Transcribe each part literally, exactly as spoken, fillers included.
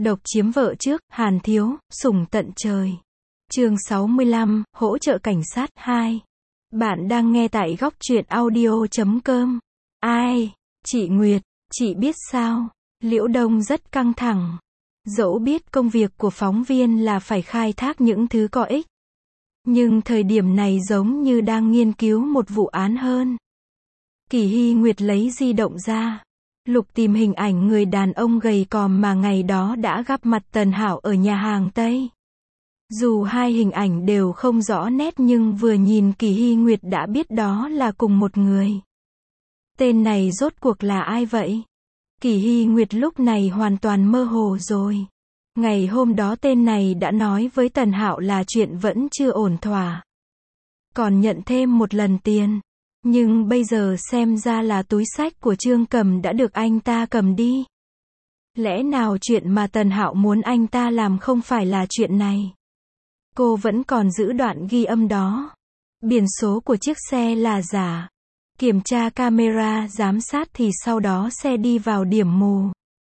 Độc chiếm vợ trước, Hàn Thiếu, sủng tận trời. Chương sáu mươi lăm, hỗ trợ cảnh sát hai. Bạn đang nghe tại góc truyện audio chấm com. Ai? Chị Nguyệt, chị biết sao? Liễu Đông rất căng thẳng. Dẫu biết công việc của phóng viên là phải khai thác những thứ có ích. Nhưng thời điểm này giống như đang nghiên cứu một vụ án hơn. Kỳ Hy Nguyệt lấy di động ra. Lục tìm hình ảnh người đàn ông gầy còm mà ngày đó đã gặp mặt Tần Hạo ở nhà hàng Tây. Dù hai hình ảnh đều không rõ nét nhưng vừa nhìn Kỳ Hy Nguyệt đã biết đó là cùng một người. Tên này rốt cuộc là ai vậy? Kỳ Hy Nguyệt lúc này hoàn toàn mơ hồ rồi. Ngày hôm đó tên này đã nói với Tần Hạo là chuyện vẫn chưa ổn thỏa. Còn nhận thêm một lần tiền. Nhưng bây giờ xem ra là túi xách của Trương Cầm đã được anh ta cầm đi. Lẽ nào chuyện mà Tần Hạo muốn anh ta làm không phải là chuyện này? Cô vẫn còn giữ đoạn ghi âm đó. Biển số của chiếc xe là giả. Kiểm tra camera giám sát thì sau đó xe đi vào điểm mù.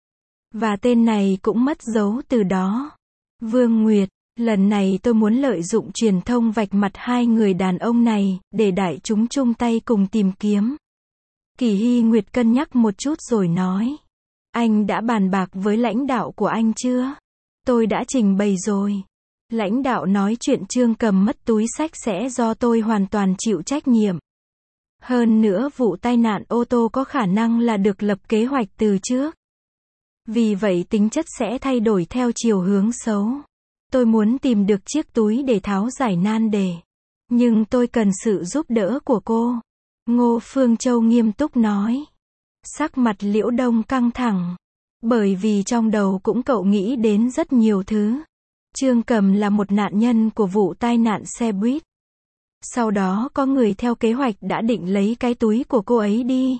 Và tên này cũng mất dấu từ đó. Vương Nguyệt, lần này tôi muốn lợi dụng truyền thông vạch mặt hai người đàn ông này, để đại chúng chung tay cùng tìm kiếm. Kỳ Hy Nguyệt cân nhắc một chút rồi nói. Anh đã bàn bạc với lãnh đạo của anh chưa? Tôi đã trình bày rồi. Lãnh đạo nói chuyện Trương Cầm mất túi xách sẽ do tôi hoàn toàn chịu trách nhiệm. Hơn nữa vụ tai nạn ô tô có khả năng là được lập kế hoạch từ trước. Vì vậy tính chất sẽ thay đổi theo chiều hướng xấu. Tôi muốn tìm được chiếc túi để tháo giải nan đề. Nhưng tôi cần sự giúp đỡ của cô. Ngô Phương Châu nghiêm túc nói. Sắc mặt Liễu Đông căng thẳng. Bởi vì trong đầu cũng cậu nghĩ đến rất nhiều thứ. Trương Cầm là một nạn nhân của vụ tai nạn xe buýt. Sau đó có người theo kế hoạch đã định lấy cái túi của cô ấy đi.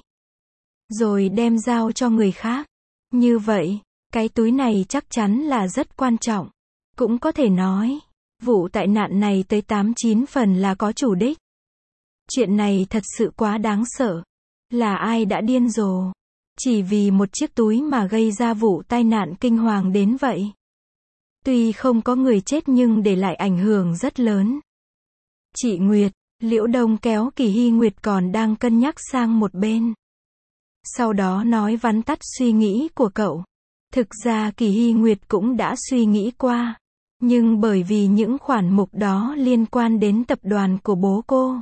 Rồi đem giao cho người khác. Như vậy, cái túi này chắc chắn là rất quan trọng. Cũng có thể nói, vụ tai nạn này tới tám chín phần là có chủ đích. Chuyện này thật sự quá đáng sợ. Là ai đã điên rồ? Chỉ vì một chiếc túi mà gây ra vụ tai nạn kinh hoàng đến vậy. Tuy không có người chết nhưng để lại ảnh hưởng rất lớn. Chị Nguyệt, Liễu Đông kéo Kỳ Hy Nguyệt còn đang cân nhắc sang một bên. Sau đó nói vắn tắt suy nghĩ của cậu. Thực ra Kỳ Hy Nguyệt cũng đã suy nghĩ qua. Nhưng bởi vì những khoản mục đó liên quan đến tập đoàn của bố cô.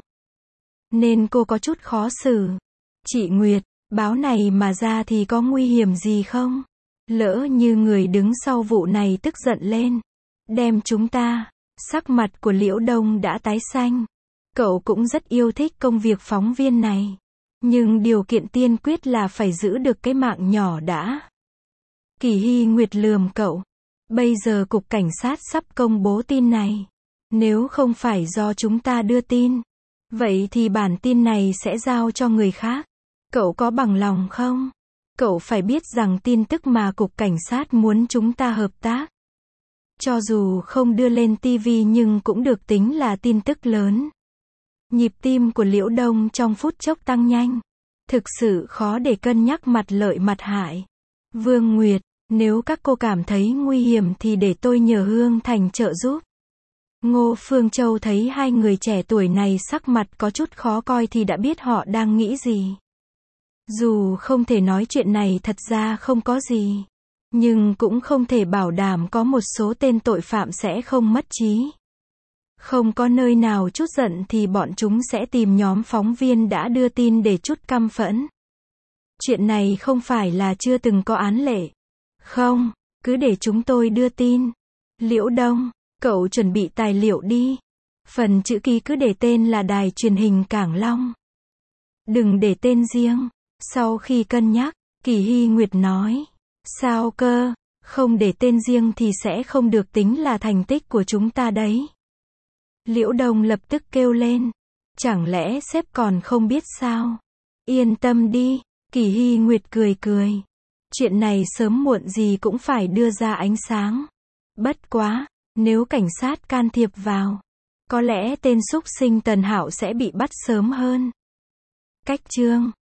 Nên cô có chút khó xử. Chị Nguyệt, báo này mà ra thì có nguy hiểm gì không? Lỡ như người đứng sau vụ này tức giận lên. Đem chúng ta. Sắc mặt của Liễu Đông đã tái xanh. Cậu cũng rất yêu thích công việc phóng viên này. Nhưng điều kiện tiên quyết là phải giữ được cái mạng nhỏ đã. Kỳ Hy Nguyệt lườm cậu. Bây giờ cục cảnh sát sắp công bố tin này. Nếu không phải do chúng ta đưa tin, vậy thì bản tin này sẽ giao cho người khác. Cậu có bằng lòng không? Cậu phải biết rằng tin tức mà cục cảnh sát muốn chúng ta hợp tác. Cho dù không đưa lên ti vi nhưng cũng được tính là tin tức lớn. Nhịp tim của Liễu Đông trong phút chốc tăng nhanh. Thực sự khó để cân nhắc mặt lợi mặt hại. Vương Nguyệt, nếu các cô cảm thấy nguy hiểm thì để tôi nhờ Hương Thành trợ giúp. Ngô Phương Châu thấy hai người trẻ tuổi này sắc mặt có chút khó coi thì đã biết họ đang nghĩ gì. Dù không thể nói chuyện này thật ra không có gì. Nhưng cũng không thể bảo đảm có một số tên tội phạm sẽ không mất trí. Không có nơi nào chút giận thì bọn chúng sẽ tìm nhóm phóng viên đã đưa tin để chút căm phẫn. Chuyện này không phải là chưa từng có án lệ. Không, cứ để chúng tôi đưa tin. Liễu Đông, cậu chuẩn bị tài liệu đi. Phần chữ ký cứ để tên là Đài Truyền hình Cảng Long. Đừng để tên riêng. Sau khi cân nhắc, Kỳ Hy Nguyệt nói. Sao cơ, không để tên riêng thì sẽ không được tính là thành tích của chúng ta đấy. Liễu Đông lập tức kêu lên. Chẳng lẽ sếp còn không biết sao? Yên tâm đi, Kỳ Hy Nguyệt cười cười. Chuyện này sớm muộn gì cũng phải đưa ra ánh sáng. Bất quá, nếu cảnh sát can thiệp vào, có lẽ tên xúc sinh Tần Hạo sẽ bị bắt sớm hơn. Cách chương